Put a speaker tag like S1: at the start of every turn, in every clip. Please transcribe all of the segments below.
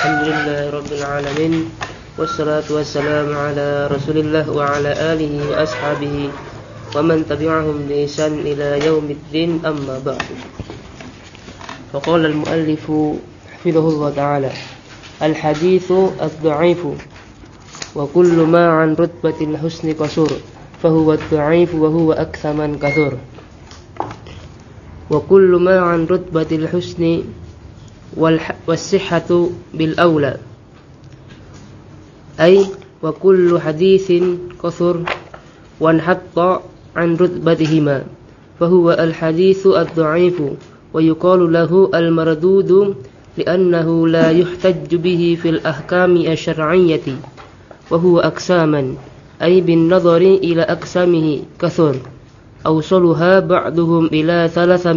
S1: Alhamdulillahi Rabbil Alamin. Wassalatu wassalamu ala Rasulillah wa ala alihi wa ashabihi wa man tabi'ahum bi ihsan ila yaumiddin, amma ba'du. Faqala al-muallifu hafidhahullah ta'ala, al-hadithu ad-dha'ifu wa kullu ma 'an rutbatil husni qasur fahuwa ad-dha'ifu wa huwa akthar man kathur. Wa kullu ma 'an rutbatil husni was-sihhatu bil aula, ay wa kullu hadithin kathur wa hatta 'an rutbatihima fahuwa al-hadithu ad-dha'ifu wa yuqalu lahu al-mardudu li'annahu la yuhtajju bihi fil ahkami asy-syar'iyyati wa huwa aqsaman, ay bin nadhari ila aqsamihi kathur awsaluha ba'duhum ila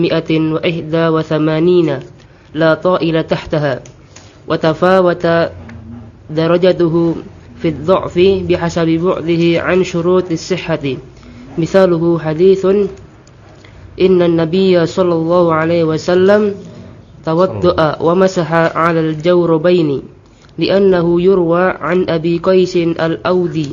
S1: 381 la ta'ila tahtaha wa tafawata darajatuhu fi ad-dha'fi bihasabi bu'dihi 'an syurutis sihhati. Mithaluhu hadithun inna an-nabiyya sallallahu alaihi wasallam tawadda'a wa masaha 'ala al-jawrabaini li'annahu yurwa 'an Abi Qais al-Audi.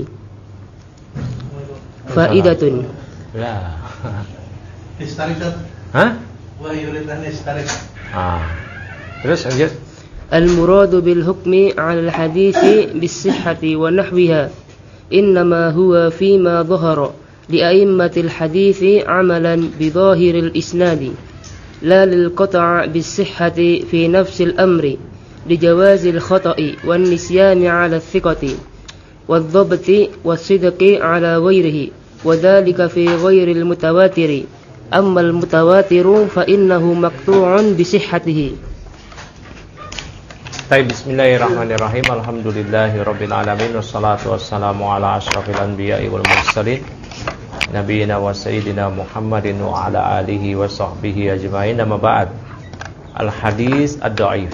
S1: Faidatun.
S2: La.
S3: Istarikat.
S2: Hah?
S3: Wa yuridan istarik.
S2: Terus lanjut.
S1: Al-muradu bil hukmi 'ala al-hadithi bis-sihhati wa nahwiha innama huwa fima dhahara li a'immatil hadithi 'amalan bi dhahiril isnadi la lil qata' bis-sihhati fi nafsil amri li jawazil khata'i wan nisyani 'ala thiqati wadh-dhabti was-sidqi 'ala ghairihi wa dhalika fi ghairil mutawatiri amma al-mutawatiru fa innahu maqtu'un bi sihhatihi.
S2: Baik, bismillahirrahmanirrahim. Alhamdulillahirabbil alamin wassalatu wassalamu ala asyrafil anbiya'i wal mursalin nabiyina wa sayyidina Muhammadin wa ala alihi wa sahbihi ajmain. Amma ba'd. Al hadis ad-dha'if.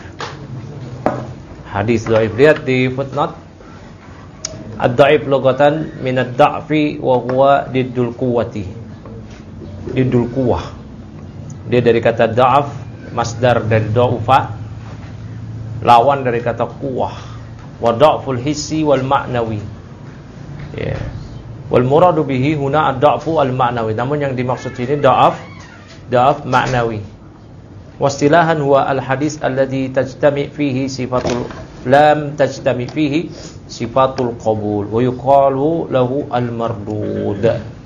S2: Hadis dhaif, lihat di footnote. Ad-dha'if lugatan min ad-dha'fi wa huwa diddul quwwati. Diddul quwwah. Dia dari kata da'af, masdar dari dha'ufa, lawan dari kata quwwah, wa dha'ful hissi wal ma'nawi. Ya. Wal muradu bihi huna ad-dha'fu al ma'nawi. Namun yang dimaksud ini dha'af ma'nawi. Wastilahan huwa al hadis alladhi tajtami fihi sifatul lam tajtami fihi sifatul qabul wa yuqalu lahu al mardud.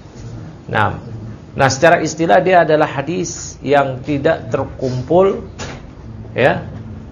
S2: Nah, secara istilah dia adalah hadis yang tidak terkumpul ya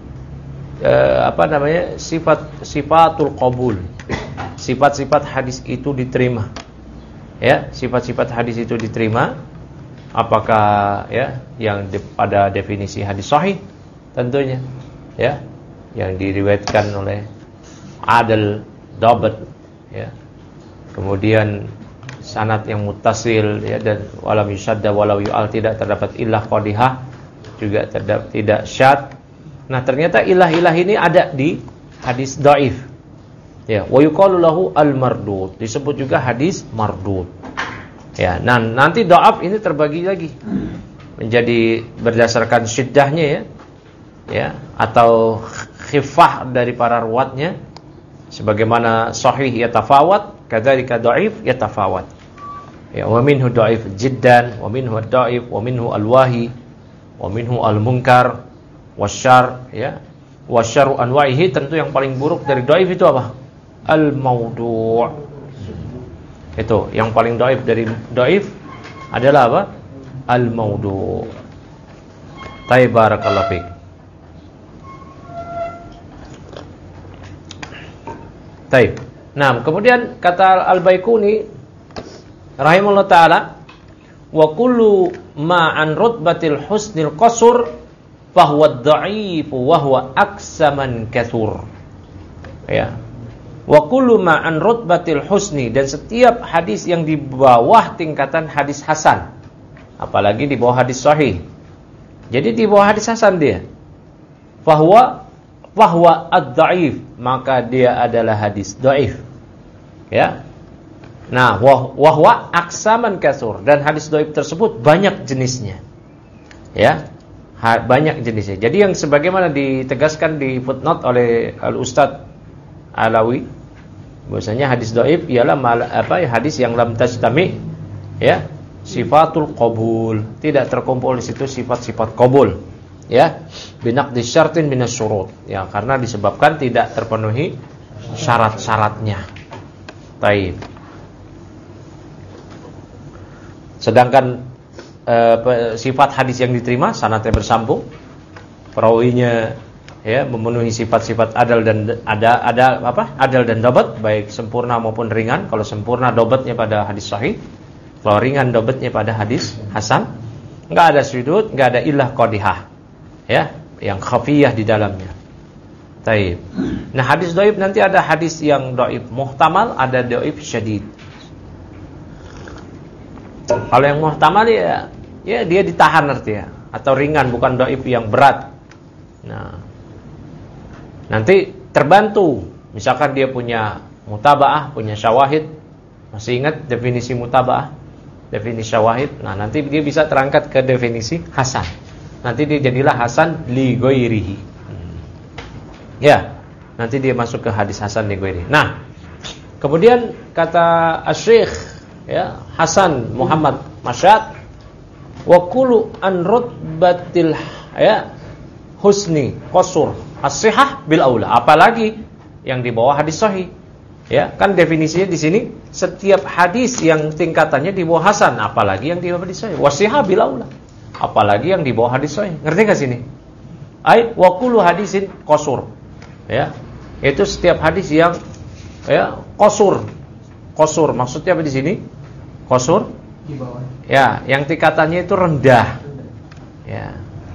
S2: sifatul qabul. Sifat-sifat hadis itu diterima. Ya, sifat-sifat hadis itu diterima. Apakah ya yang pada definisi hadis sahih tentunya ya, yang diriwayatkan oleh adil dabat ya. Kemudian sanad yang muttasil ya, dan walam yushadda walau yu'al, tidak terdapat illah qadihah, juga tidak syad. Nah, ternyata ilah-ilah ini ada di hadis dhaif. Ya, wa yuqalu lahu al-mardud, disebut juga hadis mardud. Ya, nah nanti dhaif ini terbagi lagi menjadi berdasarkan syiddahnya ya. Ya, atau khifah dari para ruwatnya. Sebagaimana sahih yatafawat, kadzalika dhaif yatafawat. Ya, wa minhu dhaif jiddan, wa minhu ad-dhaif, wa minhu al-wahi, wa minhu al-munkar wasyar ya. Wasyaru anwa'ihi, tentu yang paling buruk dari dhaif itu apa? Al-maudu'. Itu yang paling dhaif dari dhaif adalah apa? Al-maudu'. Tayyib, barakallahu fiik. Tayyib. Nah, kemudian kata Al-Baiquni rahimahullah taala, wa kullu ma an rutbatil husnil qasur fahuwa ad-dha'ifu wa huwa aksaman katsur. Ya. Wa kullu ma an rutbatil husni, dan setiap hadis yang di bawah tingkatan hadis hasan, apalagi di bawah hadis sahih. Jadi di bawah hadis hasan dia. Fahuwa ad-dha'if, maka dia adalah hadis dhaif. Ya. Nah, wahwa aksaman katsur, dan hadis dhaif tersebut banyak jenisnya. Ya. banyak jenisnya. Jadi yang sebagaimana ditegaskan di footnote oleh Al-Ustadz Alawi, bahwasanya hadis dhaif ialah hadis yang lam tajtami ya sifatul qabul, tidak terkumpul di situ sifat-sifat qabul ya, binaqdi syartin minas syurut ya, karena disebabkan tidak terpenuhi syarat-syaratnya. Taib. Sedangkan sifat hadis yang diterima sanadnya bersambung, perawinya ya memenuhi sifat-sifat adal dan adal dan dobat, baik sempurna maupun ringan. Kalau sempurna dobatnya pada hadis sahih, kalau ringan dobatnya pada hadis hasan, enggak ada sudut, enggak ada illah qadihah ya, yang khafiyah di dalamnya. Taib. Nah, hadis dhaif nanti ada hadis yang dhaif muhtamal, ada dhaif syadid. Kalau yang muhtamal ya dia ditahan artinya, atau ringan, bukan dhaif yang berat. Nah, nanti terbantu, misalkan dia punya mutabaah, punya syawahid. Masih ingat definisi mutabaah, definisi syawahid? Nah, nanti dia bisa terangkat ke definisi hasan. Nanti dia jadilah hasan li ghairihi. Ya, nanti dia masuk ke hadis hasan li ghairihi. Nah, kemudian kata Asy-Syaikh ya Hasan Muhammad Masyad, wa kullu an rutbatil ya husni qasur as-sihah bil aula, apalagi yang di bawah hadis sahih. Ya, kan definisinya di sini setiap hadis yang tingkatannya di bawah hasan, apalagi yang di bawah hadis sahih. Wasihah bil aula, apalagi yang di bawah hadis sahih. Ngerti enggak sini? Ai wa kullu hadisin qasur. Ya, itu setiap hadis yang ya qasur. Qasur maksudnya apa di sini? Qasur
S4: di bawah.
S2: Ya, yang tingkatannya itu rendah. Ya.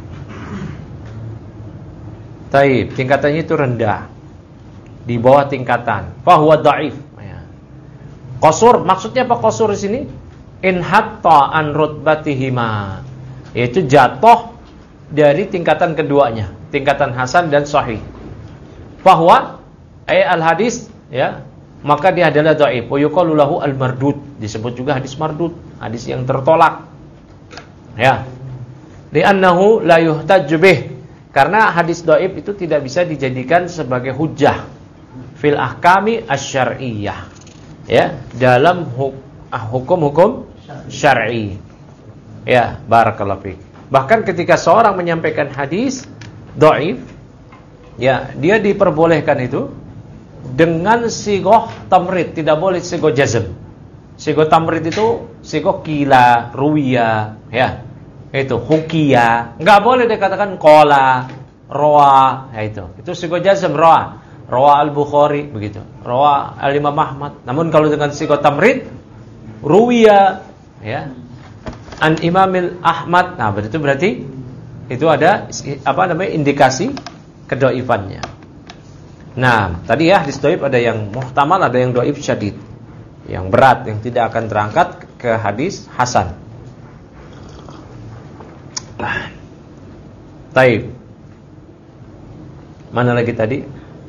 S2: Taib, tingkatannya itu rendah. Di bawah tingkatan. Fahuwa dhaif. Ya. Qasur maksudnya apa qasur di sini? In hatta an rutbatihima. Yaitu jatuh dari tingkatan keduanya, tingkatan hasan dan sahih. Fahuwa al hadis ya, maka dia adalah dhaif. Wa yuqalu lahu al-mardud, disebut juga hadis mardud, hadis yang tertolak. Ya. Li'annahu la yuhtajju bih, karena hadis dhaif itu tidak bisa dijadikan sebagai hujjah fil ahkami asy-syar'iyyah. Ya, dalam hukum-hukum syar'i. Ya, barakallahu fiik. Bahkan ketika seorang menyampaikan hadis dhaif, ya, dia diperbolehkan itu dengan sigoh tamrid, tidak boleh sigoh jazm. Sigoh tamrid itu sigoh kila, ruwiya, ya. Itu hukiya. Enggak boleh dikatakan qala, rawa, ya itu. Itu sigoh jazm, rawa. Rawa al-Bukhari begitu. Rawa al-Imam Ahmad. Namun kalau dengan sigoh tamrid, ruwiya, ya. An Imamil Ahmad. Nah, berarti itu ada indikasi kedhaifannya. Nah, tadi ya hadis dhaif ada yang muhtamal, ada yang dhaif syadid, yang berat, yang tidak akan terangkat ke hadis hasan. Taib. Mana lagi tadi?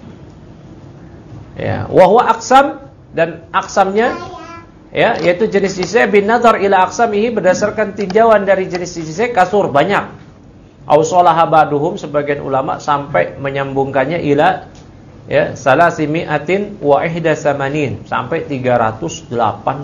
S2: Ya, wa huwa aqsam, dan aqsamnya ya, yaitu jenis-jenisnya bin nazar ila aqsamihi, berdasarkan tinjauan dari jenis-jenisnya kasur, banyak. Ausolaha ba'duhum, sebagian ulama sampai menyambungkannya ila ya salasimi'atin wa ihda samanin, sampai 381.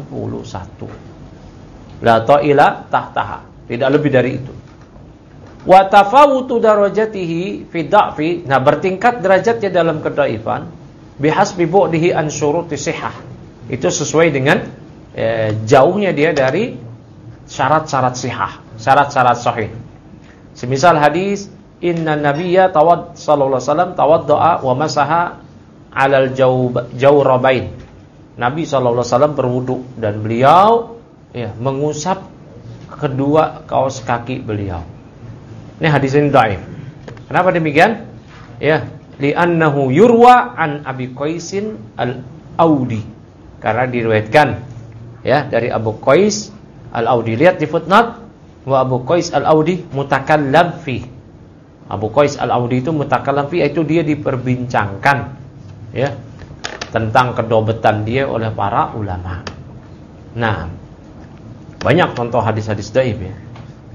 S2: La ta'ila tahtaha, tidak lebih dari itu. Wa tafawutu darajatihi fi dha'fi, nah bertingkat derajatnya dalam kedhaifan bihasbi bu'dihi an syuruti sihah, itu sesuai dengan jauhnya dia dari syarat-syarat sihah, syarat-syarat sahih. Semisal hadis inna nabiyya sallallahu alaihi wasallam tawaddaa wa masaha 'alal jawrabain. Nabi sallallahu alaihi wasallam berwudu dan beliau ya mengusap kedua kaos kaki beliau. Ini hadis ini dhaif. Kenapa demikian? Ya, li'annahu yurwa an Abi Qaisin al-Audi. Karena diriwayatkan ya dari Abu Qais al-Audi. Lihat di footnote, wa Abu Qais al-Audi mutakallam fi. Abu Qais al-Audi itu mutakallam fi, itu dia diperbincangkan ya tentang kedobetan dia oleh para ulama. Nah, banyak contoh hadis-hadis dhaif ya.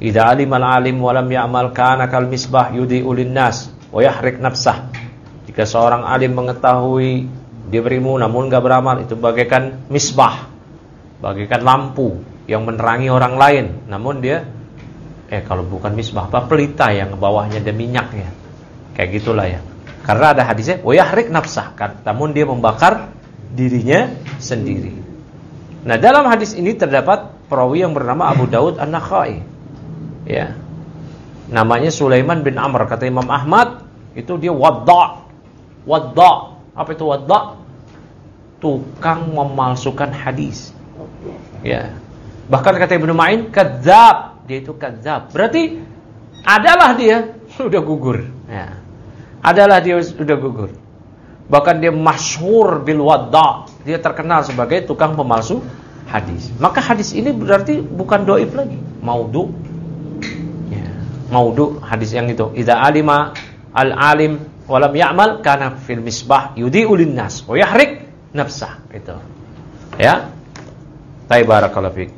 S2: Idza alimal alim wa lam ya'mal kana kal misbah yudhi'u lin-nas wa yahrik nafsah. Jika seorang alim mengetahui, dia berilmu namun enggak beramal, itu bagaikan misbah, bagaikan lampu yang menerangi orang lain, namun dia kalau bukan misbah, apa, pelita yang bawahnya ada minyaknya. Kayak gitulah ya. Karena ada hadisnya wa yahrik nafsah, namun dia membakar dirinya sendiri. Nah, dalam hadis ini terdapat perawi yang bernama Abu Daud An-Nakhai. Ya. Namanya Sulaiman bin Amr. Kata Imam Ahmad, itu dia wadda'. Apa itu wadda'? Tukang memalsukan hadis. Ya. Bahkan kata Ibnu Ma'in, kadzab. Dia itu kadzab. Berarti adalah dia sudah gugur. Ya. Adalah dia sudah gugur. Bahkan dia masyhur bil wadda'. Dia terkenal sebagai tukang pemalsu hadis. Maka hadis ini berarti bukan dhaif lagi, maudhu'. Ya. Maudhu' hadis yang itu. Idza alima al-alim wa lam ya'mal kana fil misbah yudhi'u lin-nas wa yahrik nafsah. Itu. Ya. Barakallahu fiik.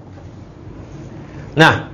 S2: Nah,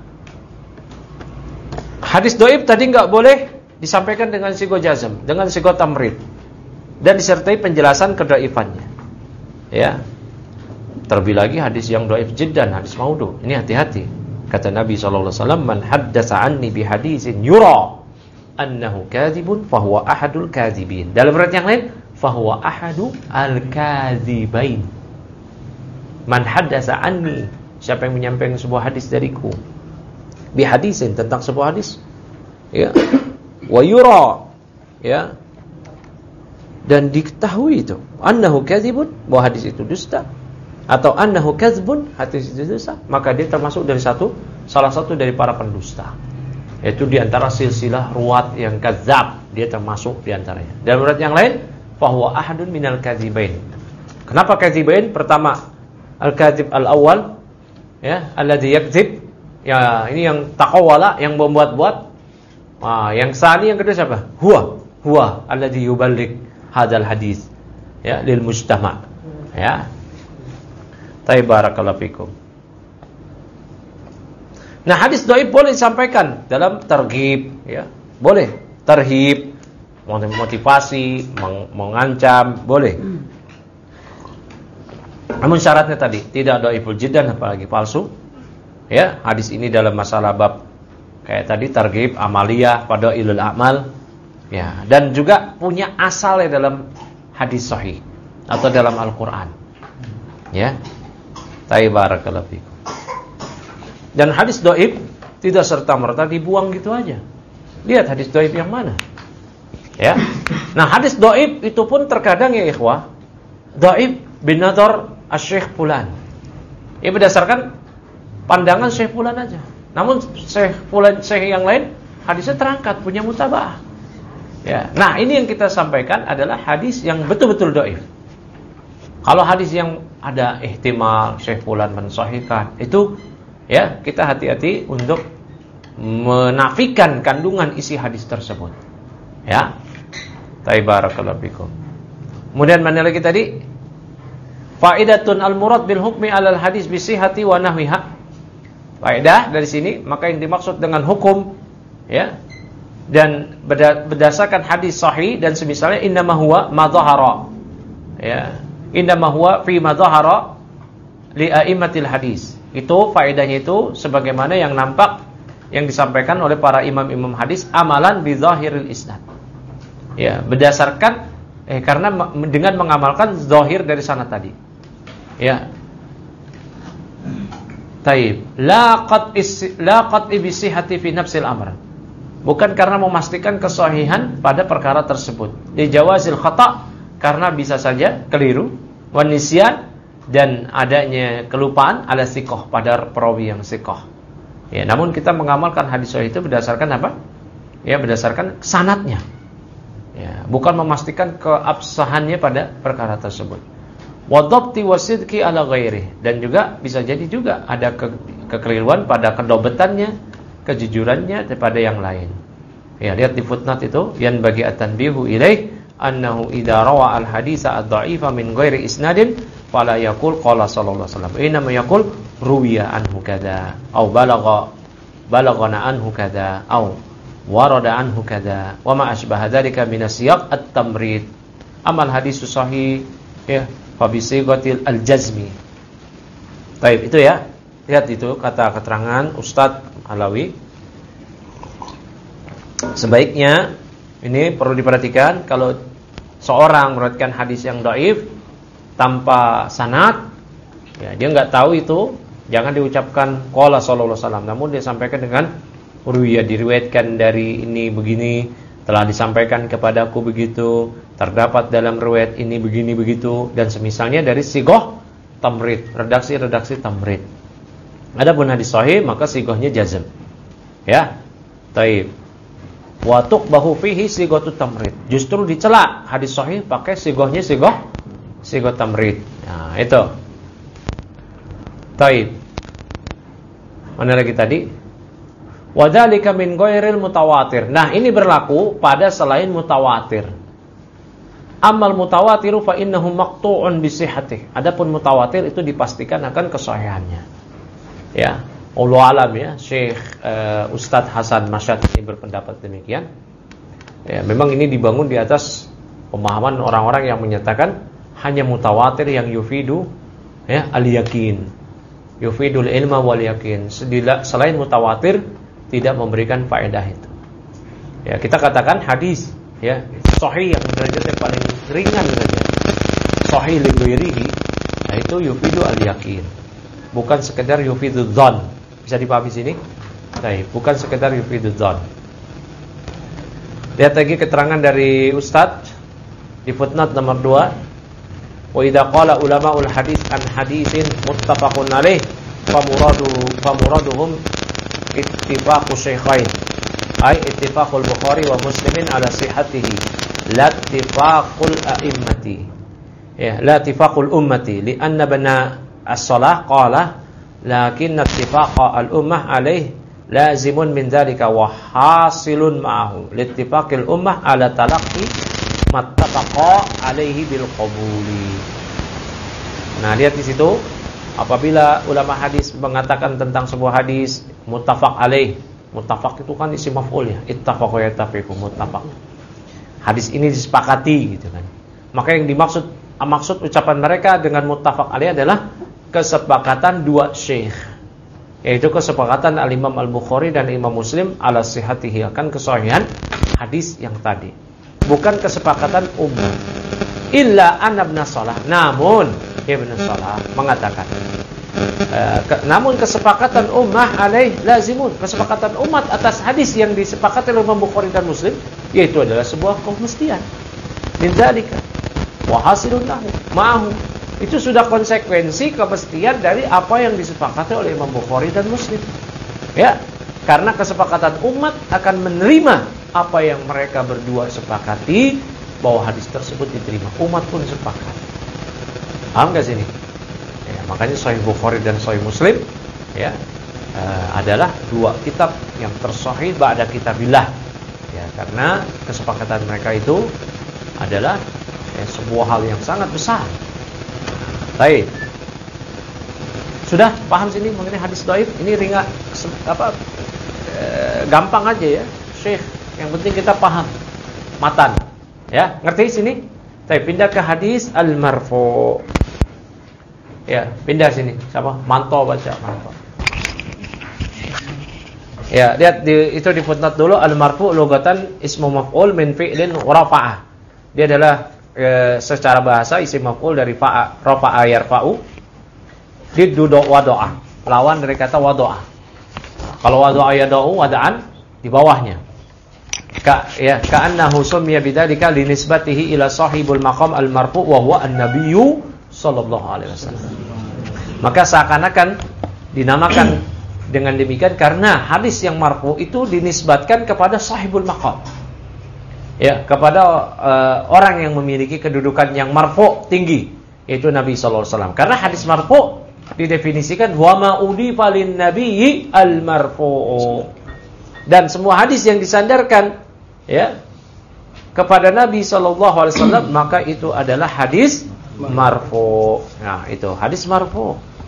S2: hadis dhaif tadi enggak boleh disampaikan dengan sigo jazm, dengan sigo tamrid, dan disertai penjelasan kedhaifannya. Ya. Terlebih lagi hadis yang dhaif jiddan, hadis maudhu. Ini hati-hati. Kata Nabi sallallahu alaihi wasallam, "Man haddatsa anni bi hadisin yura annahu kadzibun fa huwa ahadul kadzibin." Dalam riwayat yang lain, fa huwa ahadu al-kadzibain. Man haddatsa anni, siapa yang menyampaikan sebuah hadis dariku, bi hadisin, tentang sebuah hadis, ya, wa yura, ya, dan diketahui itu annahu kadzibun, bahwa hadis itu dusta, atau annahu kadzbun, hadis itu dusta, maka dia termasuk dari salah satu dari para pendusta. Yaitu di antara silsilah ruwat yang kadzab, dia termasuk di antaranya. Dalam riwayat yang lain, fa huwa ahadun minal kadzibain. Kenapa kadzibain? Pertama, al-kadzib al-awwal, ya, alladzi yakdzib, ya, ini yang taqawwala, yang membuat-buat. Yang sani, yang kedua siapa? Huwa alladzi yuballigh hadzal hadis, ya, lil mujtama'. Ya. Barakallahu fikum. Nah, hadis dhaif boleh disampaikan dalam targhib, ya. Boleh. Tarhib, motivasi, mengancam, boleh. Namun syaratnya tadi, tidak dhaiful jiddan, apalagi palsu. Ya, hadis ini dalam masalah bab kayak tadi targhib, amaliyah, fadailul amal, ya, dan juga punya asalnya dalam hadis sahih atau dalam Al-Qur'an. Ya. Barakallahu fikum. Dan hadis dhaif tidak serta-merta dibuang gitu aja. Lihat hadis dhaif yang mana. Ya. Nah, hadis dhaif itu pun terkadang, ya ikhwah, dhaif bin nadhar asy-syekh fulan. Ini berdasarkan pandangan syekh fulan aja. Namun syekh fulan, syekh yang lain, hadisnya terangkat, punya mutaba'ah. Ya. Nah, ini yang kita sampaikan adalah hadis yang betul-betul dhaif. Kalau hadis yang ada ihtimal syekh fulan mensahihkan, itu, ya, kita hati-hati untuk menafikan kandungan isi hadis tersebut. Ya. Barakallahu fikum. Kemudian mana lagi tadi? Faidatun al-murad bil hukmi 'alal hadis bi sihhati wa nahwiha. Faedah dari sini, maka yang dimaksud dengan hukum, ya, dan berdasarkan hadis sahih dan semisalnya, innama huwa ma dhahara. Ya. Innama huwa fi ma dhahara li a'immatil hadis. Itu faedahnya itu sebagaimana yang nampak yang disampaikan oleh para imam-imam hadis, amalan bi zahiril isnad. Ya, berdasarkan karena dengan mengamalkan zahir dari sanad tadi. Ya. Taib. La qat'i bi sihhati fi nafsil amr. Bukan karena memastikan kesahihan pada perkara tersebut. Li jawazil khata', karena bisa saja keliru, wan nisyan, dan adanya kelupaan ala siqah, pada perawi yang siqah. Ya, namun kita mengamalkan hadis sahih itu berdasarkan apa? Ya, berdasarkan sanadnya. Ya, bukan memastikan keabsahannya pada perkara tersebut. Wa dhabti wasidqi ala ghairi, dan juga bisa jadi juga ada kekeliruan pada kedobetannya, kejujurannya daripada yang lain. Ya, lihat di footnote itu, yan bagi at-tanbihu ilaih annahu idza rawa al-haditsa ad-dha'ifa min ghairi isnadin fala yaqul qala sallallahu alaihi wasallam, inma yaqul ruwiya anhu kadza aw balagha balaghana anhu kadza au warada anhu kadza wa ma asbaha dzalika min siyaq at-tamrid. Amal hadis sahih ya fa bi sighatil al-jazmi. Baik, itu ya. Lihat itu kata keterangan Ustadz Alawi. Sebaiknya ini perlu diperhatikan kalau seorang meriwayatkan hadis yang dhaif tanpa sanad, ya dia enggak tahu itu, jangan diucapkan qala sallallahu alaihi wasallam, namun dia sampaikan dengan ruwiyah, diriwayatkan dari ini begini, telah disampaikan kepadaku begitu, terdapat dalam riwayat ini begini begitu, dan semisalnya dari sighah tamrid, redaksi tamrid. Adapun hadis sahih maka sighahnya jazm. Ya. Taib. Wa tuqbahu fihi sighatut tamrid. Justru dicela hadis sahih pakai sighahnya sighah tamrid. Nah, itu. Taib. Mana lagi tadi? Wa dzalika min ghairil mutawatir. Nah, ini berlaku pada selain mutawatir. Amal mutawatiru fa innahu maqtu'un bi sihhatih. Adapun mutawatir itu dipastikan akan kesahihannya. Ya, Allah alam ya, Syekh Ustadz Hasan Masyad ini berpendapat demikian. Ya, memang ini dibangun di atas pemahaman orang-orang yang menyatakan hanya mutawatir yang yufidu ya al-yakin. Yufidul ilma wal yakin. Selain mutawatir tidak memberikan faedah itu. Ya, kita katakan hadis ya sahih yang derajatnya paling ringan saja, sahih li ghairihi, yaitu yufidu al-yakin, bukan sekedar yufidu dzan. Bisa dipahami sini? Baik, bukan sekedar yufidu dzan. Lihat lagi keterangan dari Ustaz di footnote nomor 2. Wa idza qala ulama'ul hadis an hadisin muttafaqun alaih famuraduhum ittifaqu syaikhain, ay ittifaqul Bukhari wa Muslimin ala sihhatihi, la ittifaqul a'immati, ya la ittifaqul ummati, li'anna bana as-salah qala lakinna ittifaqa al-ummah alaih lazimun min dzalika wa hasilun ma'ahu li ittifaqil ummah ala talaqqi mattafaqa alaihi bil qabuli. Nah, lihat di situ, apabila ulama hadis mengatakan tentang sebuah hadis muttafaq alaih. Muttafaq itu kan isim maf'ul ya, ittafaqa yattafiqu muttafaq. Hadis ini disepakati gitu kan. Maka yang maksud ucapan mereka dengan muttafaq alaih adalah kesepakatan dua syekh, yaitu kesepakatan al-Imam Al-Bukhari dan Imam Muslim ala sihhatihi, akan kesahihan hadis yang tadi. Bukan kesepakatan umum. Illa anna ibn Salah, namun Ibn Salah mengatakan namun kesepakatan ummah alaih lazimun, kesepakatan umat atas hadis yang disepakati oleh Imam Bukhari dan Muslim, yaitu adalah sebuah kemestian. Min dzalika wa hasilun lahu ma'ahu, itu sudah konsekuensi kemestian dari apa yang disepakati oleh Imam Bukhari dan Muslim. Ya, karena kesepakatan umat akan menerima apa yang mereka berdua sepakati, bahwa hadis tersebut diterima, umat pun sepakat. Paham gak sini? Ya, makanya Sahih Bukhari dan Sahih Muslim ya adalah dua kitab yang tersahih ba'da kitabillah. Ya, karena kesepakatan mereka itu adalah sebuah hal yang sangat besar. Baik. Sudah paham sini mengenai hadis dhaif? Ini ringan gampang aja ya, Syekh. Yang penting kita paham matan. Ya, ngerti sini? Tapi pindah ke hadis al-marfu. Ya, pindah sini. Siapa? Manto baca, Manto. Ya, lihat itu di footnote dulu, al-marfu lugatan ismu maf'ul min fi'lin rafa'ah. Dia adalah secara bahasa isim maf'ul dari rafa'a yarfa'u. Diddu wada'ah. Lawan dari kata wada'ah. Kalau wada'ah yada'u wada'an di bawahnya. Ka'annahu summiya bidzalika linisbatihi ila sahibul maqam al-marfu wa huwa an-nabiyyu sallallahu alaihi wasallam. Maka seakan-akan dinamakan dengan demikian karena hadis yang marfu itu dinisbatkan kepada sahibul maqam. Ya, kepada orang yang memiliki kedudukan yang marfu tinggi, yaitu Nabi sallallahu alaihi wasallam. Karena hadis marfu didefinisikan wa ma udifa lin nabiyyi al-marfu. Dan semua hadis yang disandarkan ya kepada Nabi SAW, maka itu adalah hadis marfu. Nah, itu hadis marfu.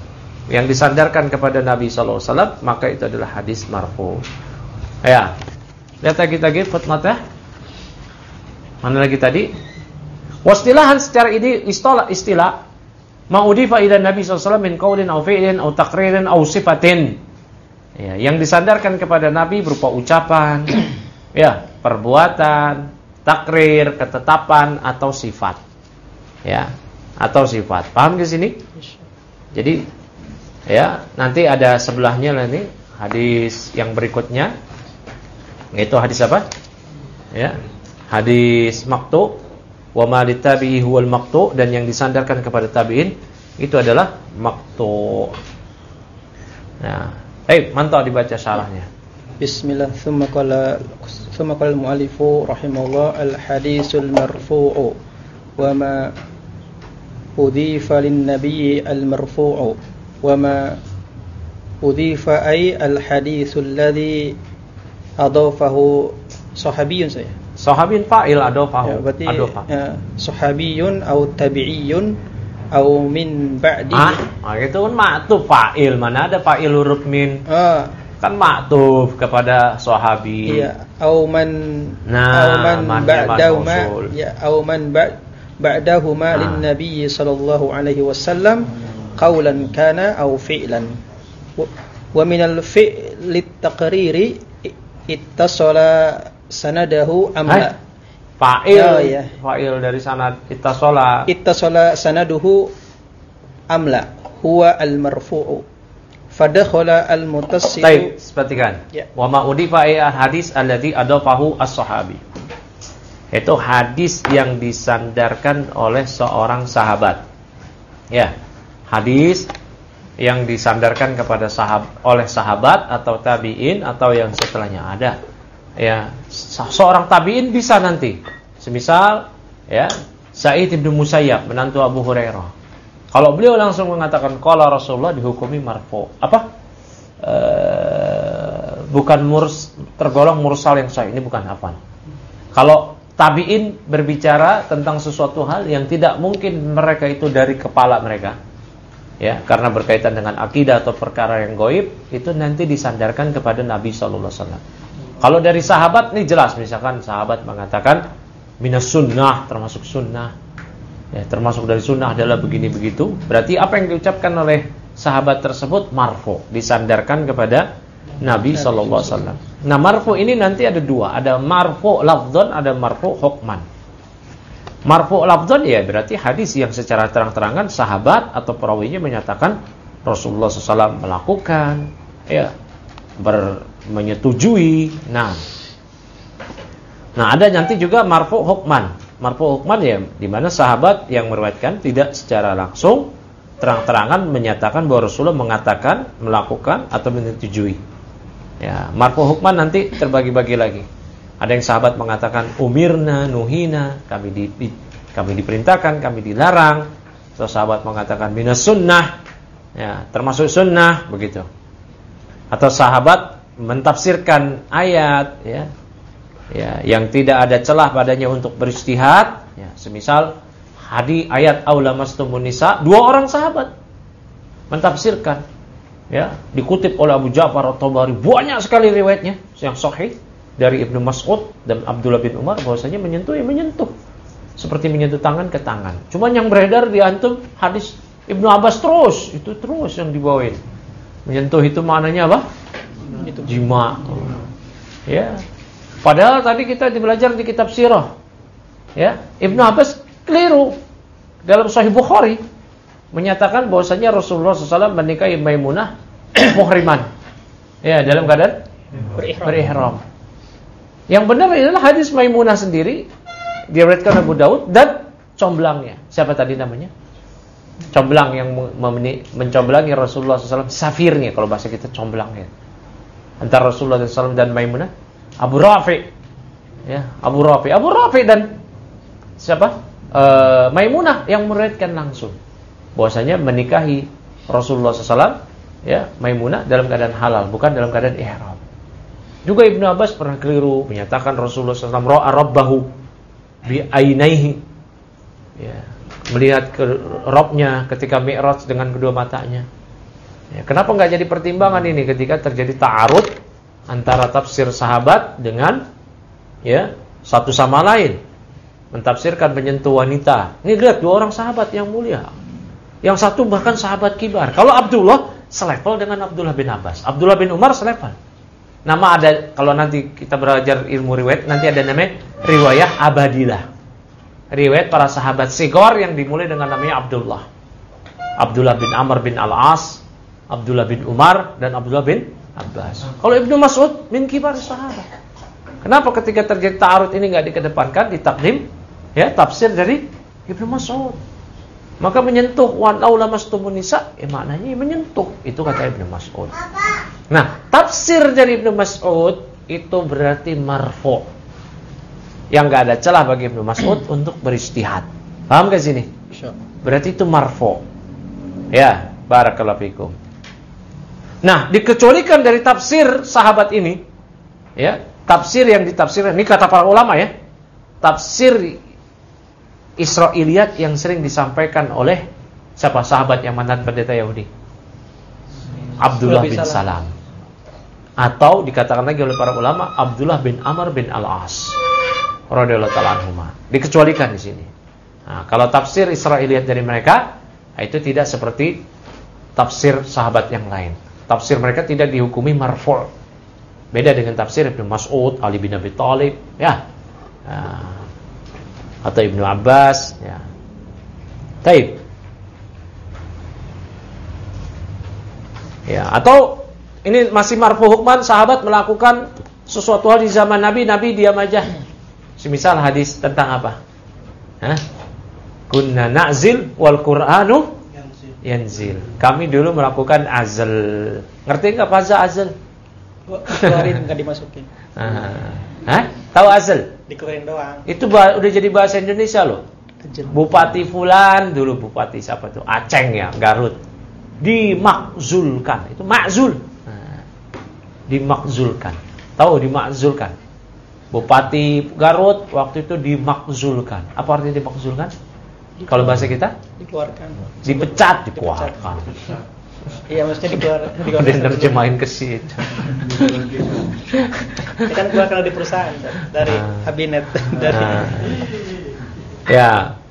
S2: yang disandarkan kepada Nabi sallallahu alaihi wasallam, maka itu adalah hadis marfu. Ya. Lihat lagi footnote-nya. Mana lagi tadi? Wastilahan secara ini istilah ma'udifa ila Nabi sallallahu alaihi wasallam min qaulin aw fi'lin aw taqririn aw sifatin. Ya, yang disandarkan kepada Nabi berupa ucapan, ya, perbuatan, takrir, ketetapan atau sifat. Ya, atau sifat. Paham di sini? Jadi ya, nanti ada sebelahnya lah nih hadis yang berikutnya, yaitu hadis apa? Ya, hadis maqtu, wa ma litabi'i huwal maqtu, dan yang disandarkan kepada tabi'in itu adalah maqtu. Nah, mantap dibaca syarahnya.
S4: Bismillah. Thumma qala al-mu'allifu rahimahullah al-hadisul marfu'u wa ma udhifa lin-nabiyyi al-marfu'u wa ma udhifa ay al-haditsul ladzi adafahu sahabiyyun saya.
S2: Sahabin fa'il adafahu.
S4: Ya, berarti sahabiyun atau tabi'iyun atau min ba'di.
S2: Itu kan ma'tuf fa'il, mana ada fa'il huruf min. Kan ma'tuf kepada sahabi.
S4: Iya, au man ba'dahuma, ya, au man ba'dahuma lin nabiy sallallahu alaihi wasallam qawlan kana au fi'lan. Wa min al-fi'li at-taqriri ittasala sanadahu amla. Fa'il dari sanad ittasala sanaduhu amla huwa al-marfu'u. Fadakhala al-muttasil.
S2: Baik, perhatikan. Ya. Wa ma udifa hadis alladzi adafahu as-sahabi. Itu hadis yang disandarkan oleh seorang sahabat. Ya. Hadis yang disandarkan kepada oleh sahabat atau tabi'in atau yang setelahnya ada. Ya, seorang tabi'in bisa nanti. Semisal ya, Sa'id bin Musayyab menantu Abu Hurairah. Kalau beliau langsung mengatakan qala Rasulullah, dihukumi marfu. Apa? Bukan tergolong mursal yang sahih. Ini bukan hafal. Kalau tabi'in berbicara tentang sesuatu hal yang tidak mungkin mereka itu dari kepala mereka, ya, karena berkaitan dengan akidah atau perkara yang gaib, itu nanti disandarkan kepada Nabi sallallahu alaihi wasallam. Kalau dari sahabat ini jelas, misalkan sahabat mengatakan minas sunnah, termasuk sunnah. Ya, termasuk dari sunnah adalah begini begitu. Berarti apa yang diucapkan oleh sahabat tersebut marfu, disandarkan kepada Nabi sallallahu alaihi wasallam. Nah, marfu ini nanti ada dua, ada marfu lafdzon, ada marfu hukman. Marfu lafdzon ya berarti hadis yang secara terang-terangan sahabat atau perawinya menyatakan Rasulullah SAW melakukan, ya, menyetujui. Nah, ada nanti juga marfu hukman. Marfu hukman ya, di mana sahabat yang meriwayatkan tidak secara langsung terang-terangan menyatakan bahwa Rasulullah mengatakan, melakukan atau menyetujui. Ya, marfu hukman nanti terbagi-bagi lagi. Ada yang sahabat mengatakan umirna, nuhina, kami diperintahkan, kami dilarang. Atau sahabat mengatakan minas sunnah, ya, termasuk sunnah, begitu. Atau sahabat mentafsirkan ayat, ya, yang tidak ada celah padanya untuk berijtihad, ya, semisal ayat aula mastumun nisa, dua orang sahabat mentafsirkan, ya, dikutip oleh Abu Ja'far at-Tabari, banyak sekali riwayatnya yang sahih dari Ibnu Mas'ud dan Abdullah bin Umar bahwasanya menyentuh seperti menyentuh tangan ke tangan. Cuman yang beredar di antum hadis Ibnu Abbas terus yang dibawain. Menyentuh itu maknanya apa? Itu jima. Ya. Padahal tadi kita belajar di kitab sirah, ya, Ibnu Abbas keliru dalam Sahih Bukhari menyatakan bahwasanya Rasulullah SAW menikahi Maimunah muhriman, ya, dalam keadaan berihram. Yang benar adalah hadis Maimunah sendiri diriwayatkan Abu Daud dan comblangnya. Siapa tadi namanya? Comblang yang mencomblangi Rasulullah SAW, safirnya kalau bahasa kita comblangnya antara Rasulullah SAW dan Maimunah. Abu Rafi dan siapa? Maimunah yang meriwayatkan langsung bahwasanya menikahi Rasulullah SAW, ya, Maimunah dalam keadaan halal, bukan dalam keadaan ihram. Juga Ibnu Abbas pernah keliru menyatakan Rasulullah SAW ra'a rabbahu bi ainaihi, ya, melihat ke Rabbnya ketika Mi'raj dengan kedua matanya. Ya, kenapa nggak jadi pertimbangan ini ketika terjadi ta'arud antara tafsir sahabat dengan ya satu sama lain, mentafsirkan menyentuh wanita. Ini lihat dua orang sahabat yang mulia, yang satu bahkan sahabat kibar. Kalau Abdullah selevel dengan Abdullah bin Abbas, Abdullah bin Umar selevel. Nama ada, kalau nanti kita belajar ilmu riwayat, nanti ada namanya riwayah abadilah. Riwayat para sahabat sigor yang dimulai dengan namanya Abdullah. Abdullah bin Amr bin Al-As, Abdullah bin Umar, dan Abdullah bin Abbas. Kalau Ibnu Mas'ud min kibar sahabat. Kenapa ketika terjadi ta'arud ini enggak dikedepankan, ditakdim ya tafsir dari Ibnu Mas'ud? Maka menyentuh walau lamastumun nisa, maknanya menyentuh. Itu kata Ibnu Mas'ud. Nah, tafsir dari Ibnu Mas'ud itu berarti marfu'. Yang enggak ada celah bagi Ibnu Mas'ud untuk beristihad. Paham enggak sini? Berarti itu marfu'. Ya, barakallahu fikum. Nah, dikecualikan dari tafsir sahabat ini, ya, tafsir yang ditafsirkan ini kata para ulama ya, tafsir Israiliyat yang sering disampaikan oleh siapa sahabat yang mantan pendeta Yahudi? Abdullah bin Salam. Atau dikatakan lagi oleh para ulama Abdullah bin Amr bin Al-As radhiyallahu ta'ala anhuma. Dikecualikan di sini. Nah, kalau tafsir Israiliyat dari mereka itu tidak seperti tafsir sahabat yang lain. Tafsir mereka tidak dihukumi marfu'. Beda dengan tafsir Ibnu Mas'ud, Ali bin Abi Thalib, ya. Atau Ibnu Abbas, ya. Taib. Ya, atau ini masih marfu' hukman, sahabat melakukan sesuatu hal di zaman Nabi, Nabi diam aja. Semisal hadis tentang apa? Kunna na'zil wal Qur'anu yanzil. Kami dulu melakukan azal. Ngerti enggak faza azal?
S4: Keluarin enggak dimasukin.
S2: Tahu azal?
S4: Dikeluarin doang.
S2: Itu udah jadi bahasa Indonesia loh. Bupati fulan dulu, bupati siapa tuh? Aceng ya, Garut. Dimakzulkan. Itu makzul. Dimakzulkan. Tahu dimakzulkan? Bupati Garut waktu itu dimakzulkan. Apa artinya dimakzulkan? Kalau bahasa kita? Dikeluarkan. Dipecat, dikeluarkan.
S4: Iya, maksudnya dikeluarkan.
S2: Udah nerjemahin ke situ.
S4: Kan keluar kalau di perusahaan dari kabinet dari.
S2: Ya.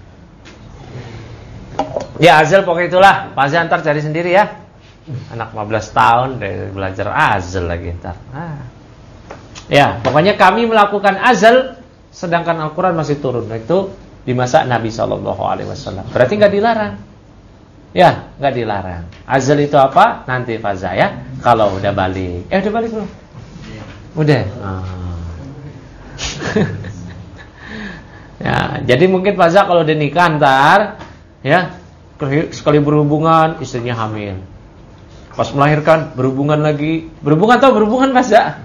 S2: Ya, azal pokoknya itulah. Pak Azal ntar cari sendiri ya. Anak 15 tahun dari belajar azal lagi ntar. Ya, pokoknya kami melakukan azal sedangkan Al-Qur'an masih turun. Itu di masa Nabi SAW. Berarti nggak dilarang. Ya, nggak dilarang. Azal itu apa? Nanti Faza ya. Kalau udah balik. Udah balik belum? Udah. Ya, jadi mungkin Faza kalau udah nikah ntar, ya, sekali berhubungan istrinya hamil. Pas melahirkan berhubungan lagi. Berhubungan atau berhubungan Faza?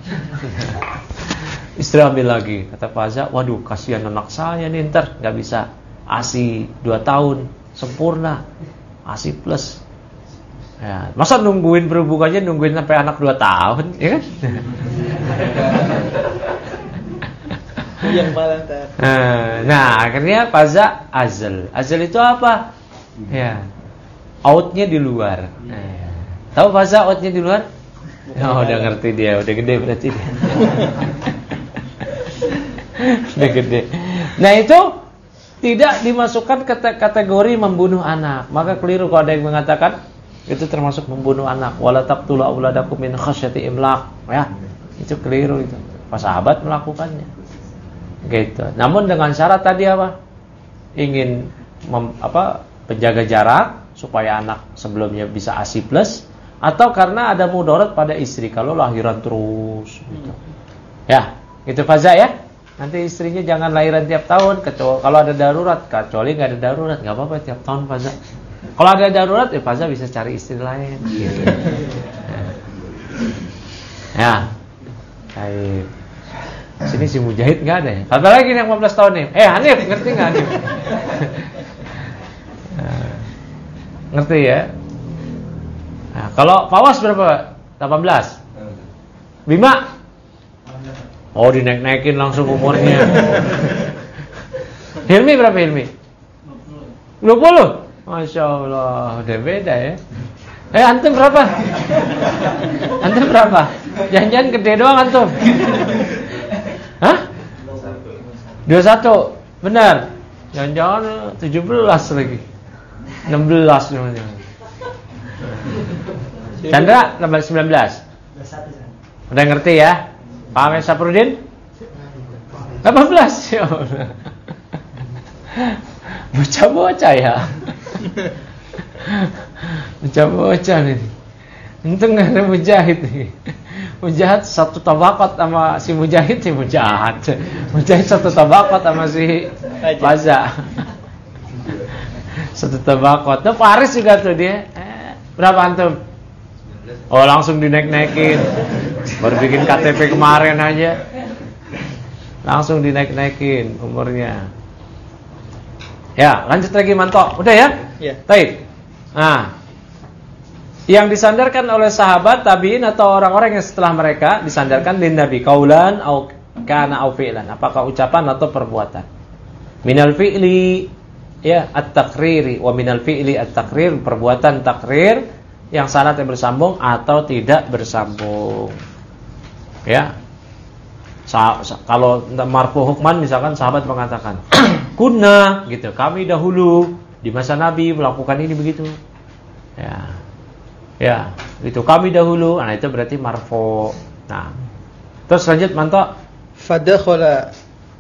S2: Istri ambil lagi. Kata Faza, waduh kasihan anak saya nih ntar gak bisa ASI 2 tahun sempurna, ASI plus ya. Masa nungguin berhubungannya nungguin sampai anak 2 tahun ya kan? Yang balantar. Nah akhirnya Faza azal. Azal itu apa? Ya, outnya di luar. Tahu Faza outnya di luar? Oh, udah ngerti dia, udah gede berarti dia. Udah gede. Nah itu tidak dimasukkan kategori membunuh anak. Maka keliru kalau ada yang mengatakan itu termasuk membunuh anak. Wala taqtulu auladakum min khasyati imlaq. Ya, itu keliru itu. Pas sahabat melakukannya. Gitu. Namun dengan syarat tadi apa? Ingin penjaga jarak supaya anak sebelumnya bisa ASI plus, atau karena ada mudarat pada istri kalau lahiran terus gitu. Ya, itu Faza ya. Nanti istrinya jangan lahiran tiap tahun, kecuali kalau ada darurat. Kecuali nggak ada darurat, nggak apa-apa tiap tahun Faza. Kalau ada darurat, Faza bisa cari istri lain. Gitu. Ya. Baik. Sini si Mujahid nggak ada ya. Apa lagi yang 15 tahun nih? Hanif, ngerti nggak Hanif? Ngerti ya? Nah, kalau Fawas berapa? 18. Bima? Oh, dinaik-naikin langsung umurnya. Hilmi berapa Hilmi? 20. Masya Allah, udah beda ya. Antum berapa? Antum berapa? Jangan-jangan gede doang antum. Hah? 21. Benar. Jangan-jangan 17 lagi. 16 namanya. Chandra 19. Udah ngerti ya? Paham ya Saprudin? 18. Ya Allah. Bocah-bocah ya. Bocah-bocah nih. Untung gak ada Mujahid nih. Mujahid satu tabaqat sama si Mujahid sih Mujahid satu tabaqat sama si Faza. Satu tabaqat. Tuh Faris juga tuh dia. Berapa antum? Oh langsung dinaik-naikin. Baru bikin KTP kemarin aja. Langsung dinaik-naikin umurnya. Ya, lanjut lagi Manto. Udah ya?
S4: Ya.
S2: Baik. Nah, yang disandarkan oleh sahabat, tabi'in atau orang-orang yang setelah mereka disandarkan lin nabi qaulan au kana au fi'lan. Apakah ucapan atau perbuatan? Minal fi'li ya at-taqriri wa minal fi'li at-taqrir, perbuatan takrir yang syaratnya bersambung atau tidak bersambung. Ya. Kalau marfu hukman misalkan sahabat mengatakan kunna gitu, kami dahulu di masa Nabi melakukan ini begitu. Ya, itu kami dahulu. Nah, itu berarti marfu. Nah. Terus lanjut Manto.
S4: Fadakhala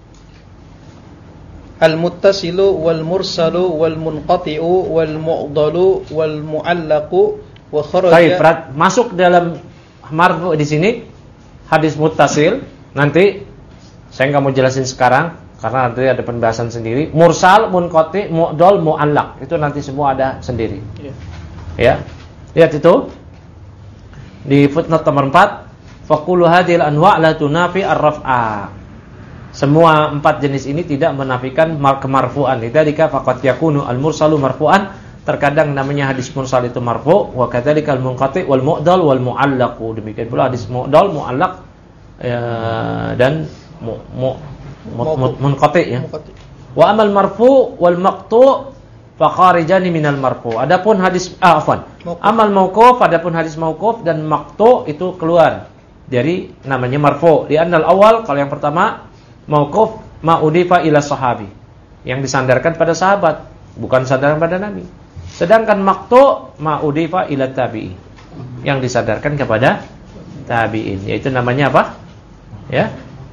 S4: al-muttasilu wal mursalu wal munqati'u wal mu'dalu wal mu'allaqu wa kharaja.
S2: Baik, masuk dalam marfu di sini hadis muttasil. Nanti saya enggak mau jelasin sekarang karena nanti ada pembahasan sendiri. Mursal, munqati, mu'dal, mu'allaq. Itu nanti semua ada sendiri. Ya. Lihat itu. Di footnote nomor 4, faqulu hadhil anwa' la tunafi ar-raf'a. Semua 4 jenis ini tidak menafikan kemarfu'an. Lidzalika faqad yakunu al-mursalu marfu'an. Terkadang namanya hadis mursal itu marfu', wa kadzalika al-munqati wal mu'dal wal mu'allaq. Demikian pula hadis mu'dal, mu'allaq dan munqati ya. Wa amal marfu wal maqtu' fa kharijani minal marfu. Adapun hadis amal mauquf, adapun hadis mauquf dan maqtu' itu keluar dari namanya marfu. Di annal awal, kalau yang pertama mauquf ma udifa ila sahabi, yang disandarkan pada sahabat, bukan sandaran pada nabi. Sedangkan maqtu' ma udifa ila tabi'i, yang disandarkan kepada tabi'in, yaitu namanya apa? Ya.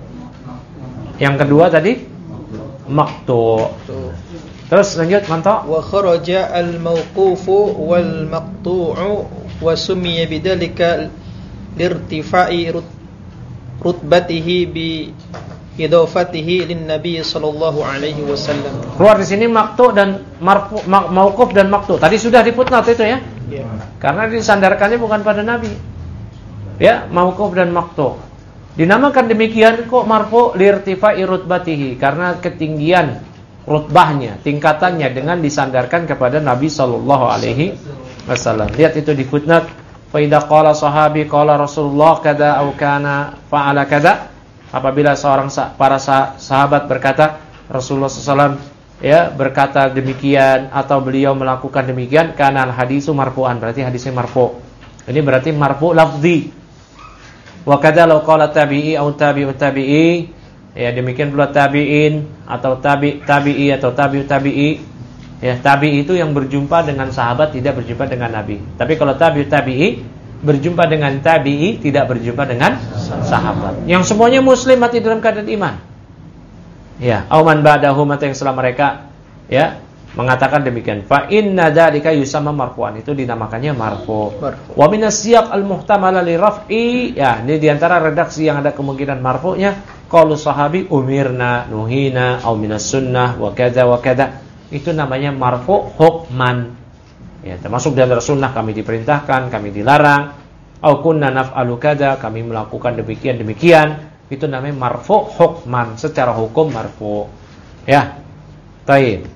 S2: Yang kedua tadi maqtu'. Terus lanjut Manto.
S4: Wa kharaja al-mauqufu wal maqtu'u wa sumiya bidzalika lirtifa'i rutbatihi bi idafatihi lin nabi sallallahu alaihi wasallam.
S2: Keluar di sini maqtu' dan marfu, mauquf dan maqtu'. Tadi sudah di footnote itu ya. Karena disandarkannya bukan pada nabi. Ya, mauquf dan maqtu'. Dinamakan demikian kok marfu lirtifa'i rutbatihi, karena ketinggian rutbahnya, tingkatannya dengan disandarkan kepada Nabi sallallahu alaihi wasallam. Lihat itu di footnote. Fa idza qala sahabi qala Rasulullah kada au kana fa'ala kada. Apabila para sahabat berkata Rasulullah sallallahu ya berkata demikian atau beliau melakukan demikian, kana al hadisu marfu'an, berarti hadisnya marfu'. Ini berarti marfu' lafzi. Wa kadza law qala tabi'i au tabi'u tabi'i, ya demikian pula tabi'in atau tabi'i atau tabi'u tabi'i. Ya, tabi'i itu yang berjumpa dengan sahabat, tidak berjumpa dengan nabi. Tapi kalau tabi'u tabi'i berjumpa dengan tabi'i, tidak berjumpa dengan sahabat. Yang semuanya muslim, mati dalam keadaan iman. Ya, auman ba'dahu, mati yang setelah mereka ya mengatakan demikian. Fa inna dzalika yusamma marfu'an, itu dinamakannya marfu'. Wa minas siyaq al-muhtamala li raf'i, ya ini di antara redaksi yang ada kemungkinan marfu'nya qaulu sahabi umirna nuhina au minas sunnah wa kadza wa kadza. Itu namanya marfu' hukman. Ya, termasuk dari sunnah, kami diperintahkan, kami dilarang. Au kunna naf'alu kadza, kami melakukan demikian. Itu namanya marfu' hukman, secara hukum marfu'. Ya. Baik.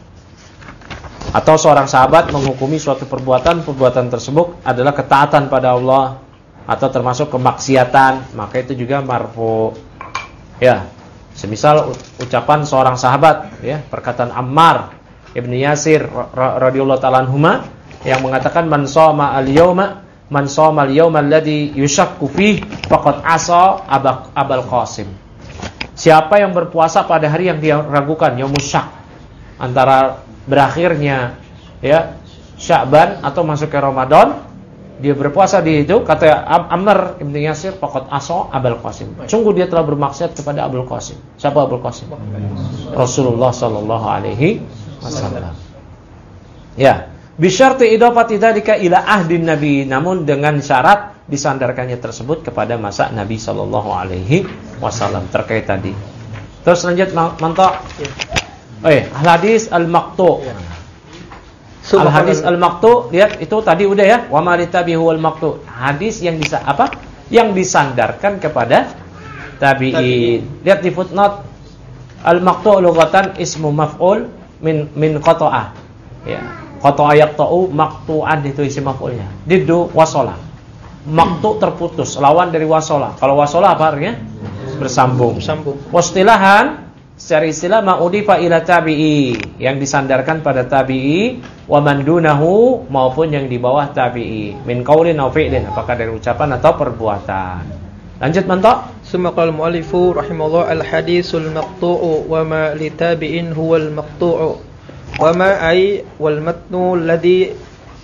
S2: Atau seorang sahabat menghukumi suatu perbuatan tersebut adalah ketaatan pada Allah atau termasuk kemaksiatan, maka itu juga marfu. Ya, semisal ucapan seorang sahabat, ya, perkataan Ammar Ibn Yasir radhiyallahu ta'ala anhuma yang mengatakan man shoma al-yauma alladhi yushakku fihi faqad asa Abul Qasim. Siapa yang berpuasa pada hari yang dia ragukan, yaumus syak, antara berakhirnya ya Sya'ban atau masuk ke Ramadan, dia berpuasa di itu, kata Ammar Ibn Yasir, faqad asa Abul Qasim. Sungguh dia telah bermaksiat kepada Abul Qasim. Siapa Abul Qasim? Rasulullah sallallahu alaihi wasallam. Ya, bisyarti idafati dzalika ila ahdin nabi, namun dengan syarat disandarkannya tersebut kepada masa Nabi sallallahu alaihi wasallam terkait tadi. Terus lanjut mantap. Al-hadis al-maqtu'. Al-hadis al-maqtu', lihat itu tadi udah ya, wa ma litabihu al-maqtu'. Hadis yang yang disandarkan kepada tabi'in. Lihat di footnote, al-maqtu' lughatan ismu maf'ul min qata'ah. Ya, qata'a yaqta'u, maqtu'an itu isim maf'ulnya. Diddu wasala. Maqtu' terputus, lawan dari wasala. Kalau wasala apa artinya? Bersambung. Wastilahan, secara istilah ma'udifa ila tabi'i, yang disandarkan pada tabi'i, wa man dunahu, maupun yang di bawah tabi'i, min qaulin aw fi'lin, apakah dari ucapan atau perbuatan. Lanjut mantok.
S4: Summa qala al-mu'allifu rahimahullah al-hadisul maqtu'u wa ma li tabi'in huwal maqtu'u wa ma ay wal matnu alladhi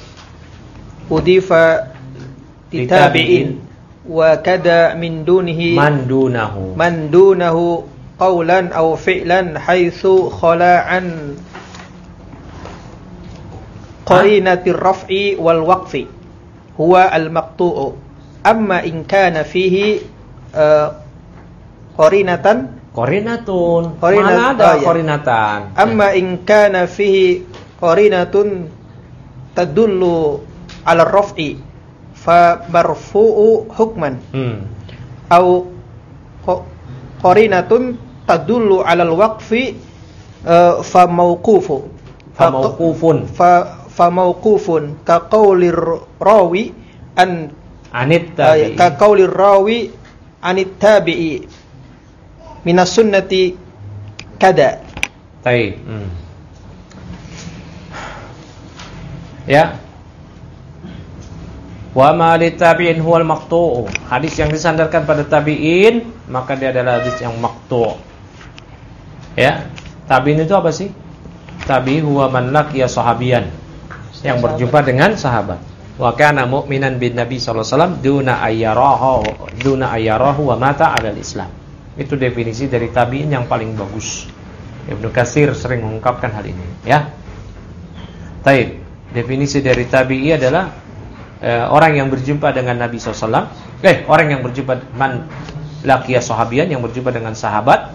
S4: udifa li tabi'in wa kada min dunihi man dunahu qawlan aw fi'lan haitsu khala'an qarinatir raf'i wal waqfi huwa al-maqtu'u. Amma in kana fihi qarinatun mana ada qarinatan. Amma in kana fihi qarinatun tadullu 'ala ar-raf'i fa marfu'u hukman aw qarinatun tadullu 'ala al-waqfi fa mawqufun ka qaulir rawi anit tabi'i minas sunnati kada.
S2: Baik. Ya. Wa ma litabi'in huwal maqtu'. Hadis yang disandarkan pada tabi'in, maka dia adalah hadis yang maqtu'. Ya. Tabi'in itu apa sih? Tabi huwa man laqiya sahabiyan, yang berjumpa dengan sahabat. Wa kana mu'minan bin Nabi sallallahu alaihi wasallam duna ayyarahu wa mata 'ala al-Islam. Itu definisi dari tabi'in yang paling bagus. Ibnu Katsir sering mengungkapkan hal ini, ya. Taib. Definisi dari tabi'i adalah orang yang berjumpa dengan Nabi sallallahu alaihi wasallam. Orang yang berjumpa man laqiya sahabiyan, yang berjumpa dengan sahabat.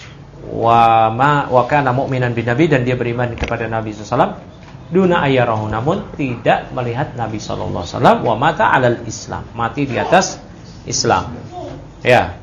S2: Wa kana mu'minan bin Nabi, dan dia beriman kepada Nabi sallallahu alaihi wasallam. Duna ayyarahu, namun tidak melihat Nabi sallallahu alaihi wasallam, wa mata 'alal Islam, mati di atas Islam. Ya.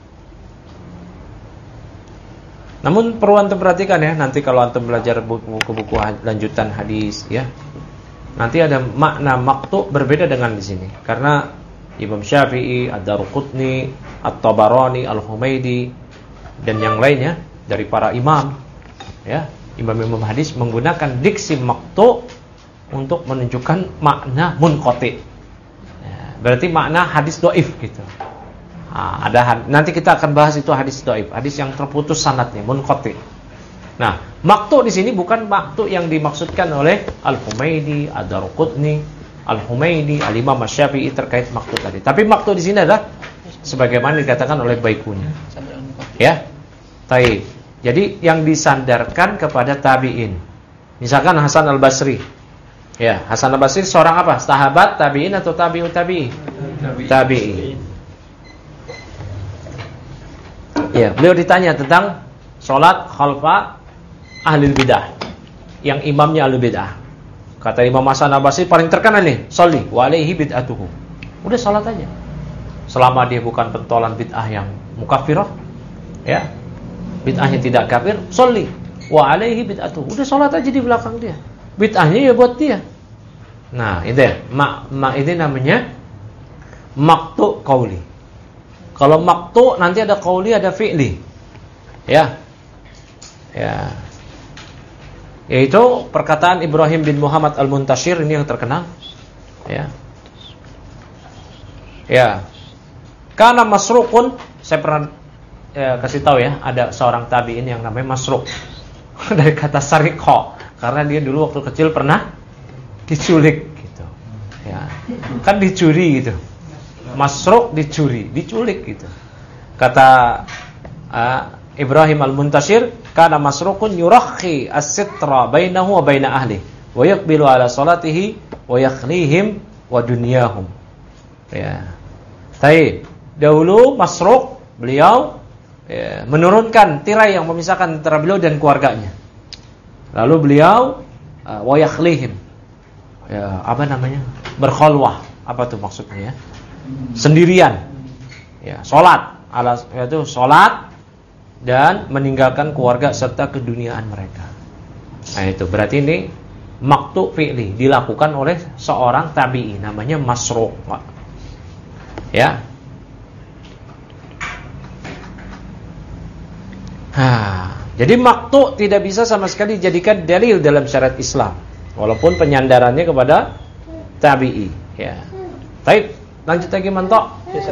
S2: Namun perlu antum perhatikan ya, nanti kalau antum belajar buku-buku lanjutan hadis ya. Nanti ada makna maqtu' berbeda dengan di sini. Karena Imam Syafi'i, Ad-Darqutni, At-Tabarani, Al-Humaidi dan yang lainnya dari para imam ya, imam-imam hadis menggunakan diksi maqtu' untuk menunjukkan makna munqati'. Ya, berarti makna hadis dhaif gitu. Nanti kita akan bahas itu hadis dhaif, hadis yang terputus sanadnya, munqati'. Nah, maqtu' di sini bukan maqtu' yang dimaksudkan oleh Al-Humaidi, Ad-Darqutni, Al-Humaidi, Al-Imam Asy-Syafi'i terkait maqtu' tadi. Tapi maqtu' di sini adalah sebagaimana dikatakan oleh Baikuni. Ya. Taib. Jadi yang disandarkan kepada tabi'in. Misalkan Hasan Al-Basri. Ya, Hasan Al-Basri seorang apa? Sahabat, tabi'in atau tabi'ut tabi'i? Tabi'in. Ya, beliau ditanya tentang salat khalfa ahlul bidah, yang imamnya ahlul bidah. Kata Imam Hasan Al-Basri paling terkenal nih, sholli wa alaihi bid'atuhu. Udah salat aja. Selama dia bukan pentolan bid'ah yang mukaffirah, ya. Bid'ahnya tidak kafir, sholli wa alaihi bid'atuhu. Udah salat aja di belakang dia. Bid'ahnya ya buat dia. Nah, itu ini namanya maqtu' qauli. Kalau maqtu' nanti ada qauli, ada fi'li. Ya. Ya. Yaitu perkataan Ibrahim bin Muhammad Al-Muntashir, ini yang terkenal. Ya. Ya. Karena Masruqun, saya pernah kasih tahu ya, ada seorang tabi'in yang namanya Masruq. Dari kata sariqah, karena dia dulu waktu kecil pernah diculik gitu. Ya. Kan dicuri gitu. Masruq dicuri, diculik gitu. Kata Ibrahim Al-Muntashir, kana Masruqun yurakhi as-sitra bainahu wa baina ahli wa yaqbilu ala salatihi wa yakhlihim wa dunyahum. Ya. Tapi dahulu Masruq beliau menurunkan tirai yang memisahkan antara beliau dan keluarganya. Lalu beliau wa yakhlihim. Ya, apa namanya? Berkhalwah. Apa tuh maksudnya ya? Sendirian. Ya, salat, yaitu salat dan meninggalkan keluarga serta keduniaan mereka. Nah itu berarti ini maqtu fi'li, dilakukan oleh seorang tabi'i namanya Masruq. Ya. Jadi maqtu tidak bisa sama sekali dijadikan dalil dalam syariat Islam, walaupun penyandarannya kepada tabi'i. Ya. Baik, lanjut lagi mantok.
S4: Yes,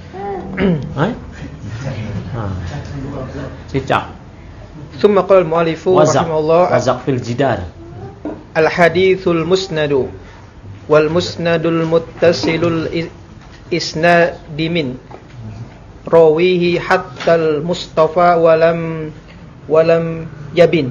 S2: Cicak.
S4: ثم قال المؤلف رحمه الله
S2: wazaq fil jidar.
S4: الحديث المسند والمسند المتصل الإسناد من راويه حتى المصطفى ولم يبن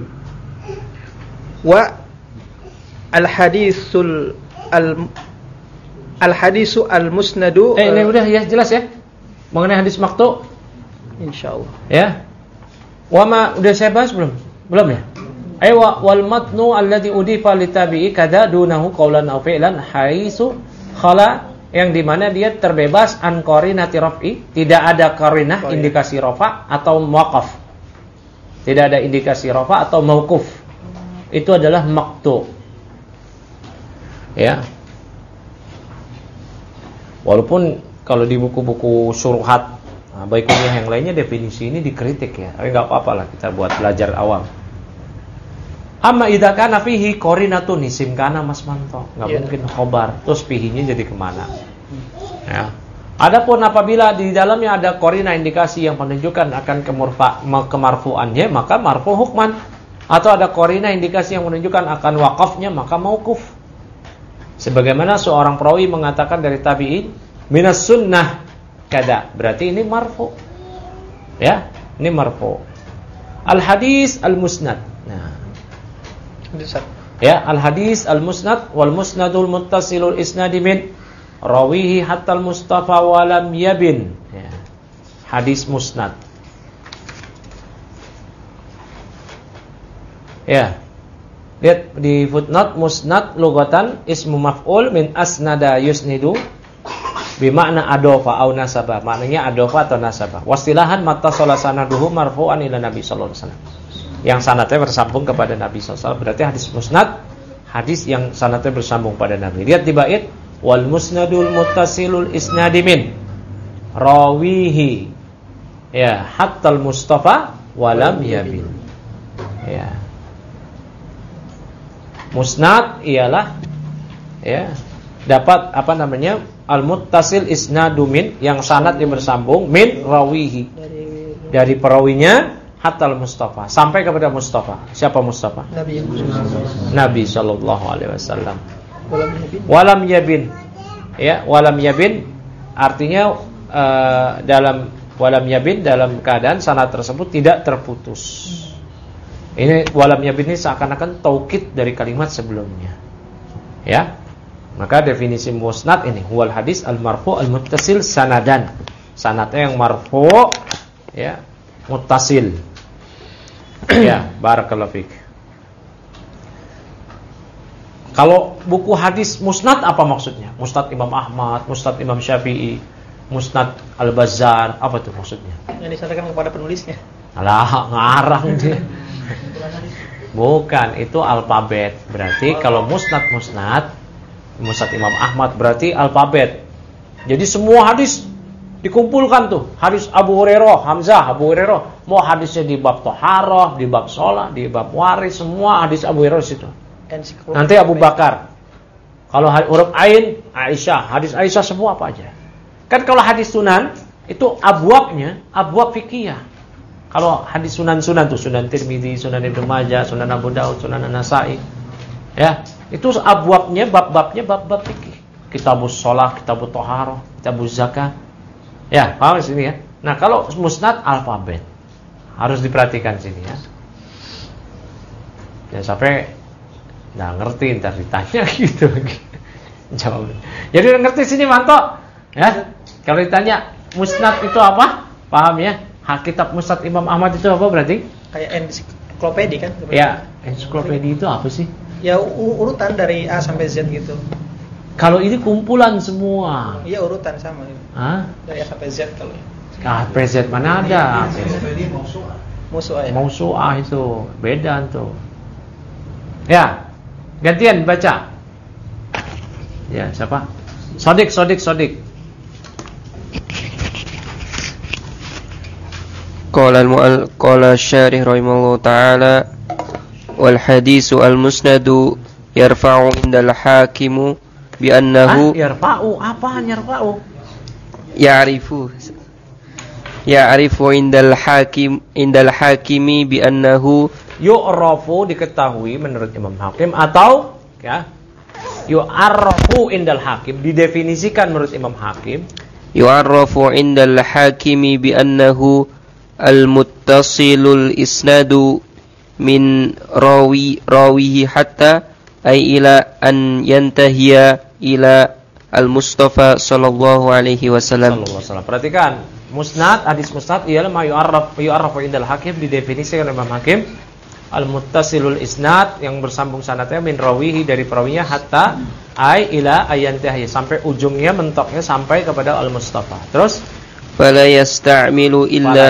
S4: الحديث المسند.
S2: Ini udah ya jelas ya mengenai hadis maqtu.
S4: Insyaallah.
S2: Ya. Wama udah saya bahas belum? Belum ya? Aywa wal matnu alladhi udifa litabi'i kada dunahu qaulan aw fi'lan haitsu khala, yang di mana dia terbebas an qarinati raf'i, tidak ada qarinah indikasi rafa atau muwaqqaf. Tidak ada indikasi rafa atau mauquf. Itu adalah maqtu. Ya. Walaupun kalau di buku-buku syuruhat, baik kuliah yang lainnya definisi ini dikritik ya, tapi nggak apa-apa lah kita buat belajar awam. Amma idza kana fihi qarinatun isim kana Mas Manto, nggak mungkin khobar, terus fihinya jadi kemana? Ya. Adapun apabila di dalamnya ada qarinah indikasi yang menunjukkan akan kemarfu'annya, maka marfu hukman, atau ada qarinah indikasi yang menunjukkan akan waqafnya, maka mauquf. Sebagaimana seorang perawi mengatakan dari tabi'in, minas sunnah kada, berarti ini marfu. Ya, ini marfu. Al-hadis al-musnad. Nah. Ya, al-hadis al-musnad wal musnadul muttasilul isnadi min rawihi hatta al-mustafa wa lam yabin. Ya. Hadis musnad. Ya. Lihat di footnote, musnad lugatan ismu maf'ul min asnada yusnidu bimakna adofa au nasabah. Maknanya adofa atau nasabah. Wastilahan mattasala sanaduhu marfu'an ila Nabi sallallahu alaihi wasallam. Yang sanadnya bersambung kepada Nabi sallallahu alaihi wasallam. Berarti hadis musnad, hadis yang sanadnya bersambung pada Nabi. Lihat di bait wal musnadul muttasilul isnadi min rawihi ya hatta al mustafa wa lam yabil. Ya. Musnad ialah ya dapat apa namanya al-muttasil isnadu min, yang sanadnya bersambung min rawihi, dari perawinya hatta al-mustafa, sampai kepada Mustafa. Siapa Mustafa? Nabi sallallahu alaihi wasallam. Walam yabin. Ya, walam yabin artinya dalam walam yabin dalam keadaan sanad tersebut tidak terputus. Ini walam yabin ini seakan-akan taukid dari kalimat sebelumnya. Ya. Maka definisi musnad ini huwal hadis al-marfu al-muttasil sanadan. Sanadnya yang marfu ya, muttasil. Ya, barakallahu fik. Kalau buku hadis musnad apa maksudnya? Musnad Imam Ahmad, Musnad Imam Syafi'i, Musnad Al-Bazzar, apa itu maksudnya?
S4: Yang disampaikan kepada penulisnya.
S2: Alah, ngarang dia. Bukan, itu alfabet. Berarti kalau musnad Musnad Imam Ahmad berarti alfabet. Jadi semua hadis dikumpulkan tuh. Hadis Abu Hurairah, Hamzah, Abu Hurairah, Mau hadisnya di bab toharoh, di bab sholat, di bab waris, semua hadis Abu Hurairah situ. Nanti Abu Bakar. Kalau huruf ain, Aisyah, hadis Aisyah semua apa aja. Kan kalau hadis sunan itu abwabnya, abwab fikih. Kalau hadis sunan-sunan tuh Sunan Tirmidzi, Sunan Ibnu Majah, Sunan Abu Daud, Sunan An-Nasa'i. Ya, itu abwabnya bab-babnya bab-bab fikih. Kitabus shalah, kitabut thaharah, kitabuz zakah. Ya, paham di sini ya. Nah, kalau musnad alfabet harus diperhatikan sini ya. Ya sampai nggak ngerti ntar ditanya gitu lagi. Jawab. Jadi udah ngerti sini Manto. Ya. Kalau ditanya musnad itu apa? Paham ya? Kitab musnad Imam Ahmad itu apa berarti?
S4: Kayak ensiklopedi kan?
S2: Ya, ensiklopedi itu apa sih?
S4: Ya urutan dari A sampai Z gitu.
S2: Kalau ini kumpulan semua.
S4: Iya urutan sama.
S2: Hah?
S4: Dari A sampai Z kalau.
S2: PZ mana ada?
S4: Musuh ya.
S2: Mausu'ah itu beda tuh. Ya, gantian baca. Ya, siapa? Sodik.
S5: Qala syarih rahimahullah ta'ala wal hadisu al musnadu yarfa'u indal hakimu bi annahu
S2: yarfa'u apaan yarfa'u?
S5: Ya'rifu indal hakimi bi annahu
S2: yu'rafu diketahui menurut Imam Hakim atau ya yu'arrafu indal hakim didefinisikan menurut Imam Hakim
S5: yu'arrafu indal hakimi bi annahu al-muttasilul isnadu min rawihi hatta ay ila an yantahiya ila al-Mustafa sallallahu alaihi wasallam.
S2: Perhatikan, musnad, hadis musnad ialah ma yu'arrafu indal hakim didefinisikan oleh Imam Hakim al-muttasilul isnad yang bersambung sanadnya min rawihi dari perawinya hatta ay ila ayantahiya sampai ujungnya mentoknya sampai kepada al-Mustafa. Terus
S5: fala yusta'malu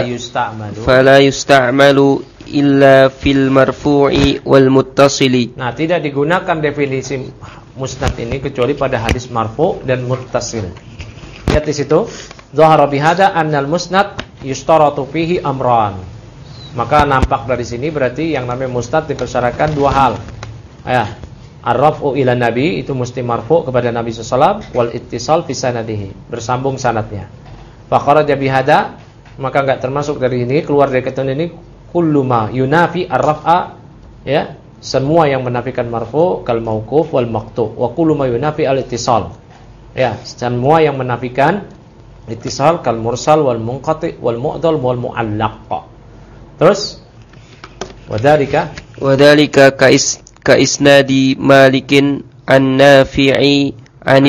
S5: illa fil marfu'i wal muttasili.
S2: Nah, tidak digunakan definisi musnad ini kecuali pada hadis marfu dan muttasil. Lihat di situ, zahara bihada annal musnad yustaratu fihi amran. Maka nampak dari sini berarti yang namanya musnad dipersyaratkan dua hal. Ya, ar-raf'u ila nabi itu mesti marfu kepada Nabi sallallahu alaihi wasallam wal ittisal fi sanadihi, bersambung sanadnya. Fakharaja bihada, maka enggak termasuk dari ini, keluar dari ketentuan ini kullu ma yunafi ar-raf'a, ya, semua yang menafikan marfu kal mauquf wal maqtu wa kullu ma yunafi al-ittisal. Ya, semua yang menafikan ittisal kal mursal wal munqati wal mu'dal wal mu'allaq. Terus wadhalika ka isnadi Malikin an-Nafi'i an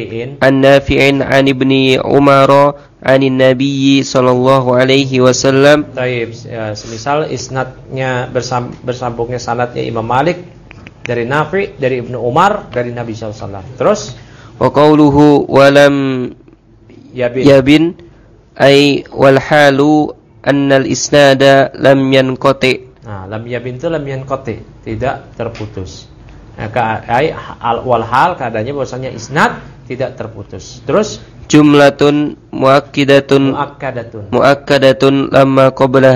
S2: ibni Umar an Nabi sallallahu alaihi wasallam. Baik, ya, semisal isnadnya bersambungnya sanadnya Imam Malik dari Nafi dari Ibnu Umar dari Nabi sallallahu alaihi wasallam. Terus
S5: wa qauluhu walam yabin ay wal halu annal isnada lam yanqati.
S2: Nah, lam yabin itu lam yanqati, tidak terputus. Nah, wal hal keadaannya bahwasanya isnad tidak terputus. Terus
S5: jumlatun muakkadatun lima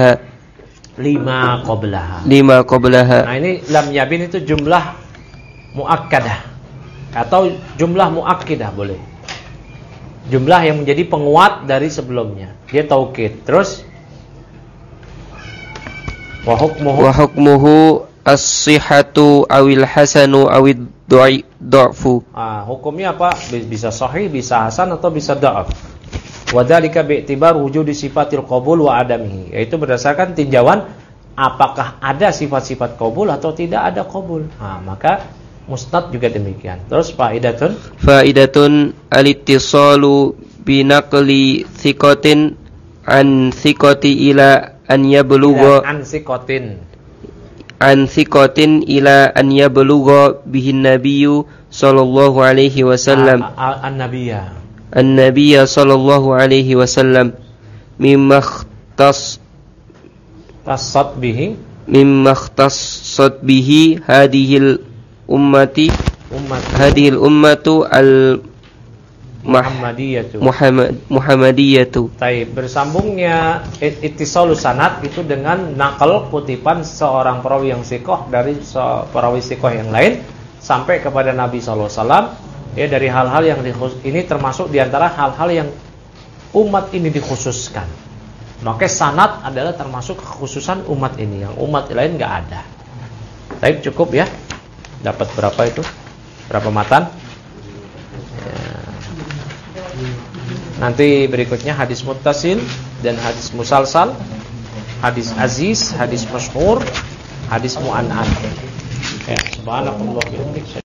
S5: qablaha.
S2: Nah, ini lam yabin itu jumlah muakkadah atau jumlah muakkidah boleh. Jumlah yang menjadi penguat dari sebelumnya. Dia taukid. Terus wa hukmuhu as-sihhatu awil hasanu awid dha'fu. Hukumnya apa? Bisa sahih, bisa hasan atau bisa dha'af. Wa dzalika bi'tibar wujudi sifatil qabul wa adamihi. Yaitu berdasarkan tinjauan apakah ada sifat-sifat qabul atau tidak ada qabul. Maka musnad juga demikian. Terus faidatun al-ittisalu bi naqli thiqatin an thiqati ila an yablugha an thiqatin ila an yablugha bihin nabiyyu sallallahu alaihi wasallam an-nabiyya sallallahu alaihi wasallam mimma ikhtassat bihi hadhil ummatu
S5: Muhammadiyatu.
S2: Taib, bersambungnya ittisalus sanad itu dengan nakal kutipan seorang perawi yang sikoh dari perawi sikoh yang lain sampai kepada Nabi sallallahu alaihi wasallam, ya, dari hal-hal yang ini termasuk diantara hal-hal yang umat ini dikhususkan. Maka sanad adalah termasuk kekhususan umat ini, yang umat lain nggak ada. Taib, cukup ya. Dapat berapa itu? Berapa matan? Nanti berikutnya hadis muttasil dan hadis musalsal, hadis aziz, hadis masyhur, hadis mu'an'an. Ya, subhanallah.